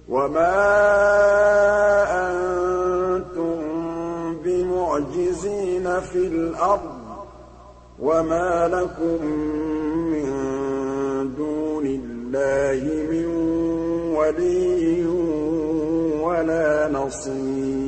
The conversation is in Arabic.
وَمَا أَنتُم بِمُعْجِزِينَ فِي الْأَرْضِ ۖ وَمَا لَكُم مِّن دُونِ اللَّهِ مِن وَلِيٍّ وَلَا نَصِيرٍ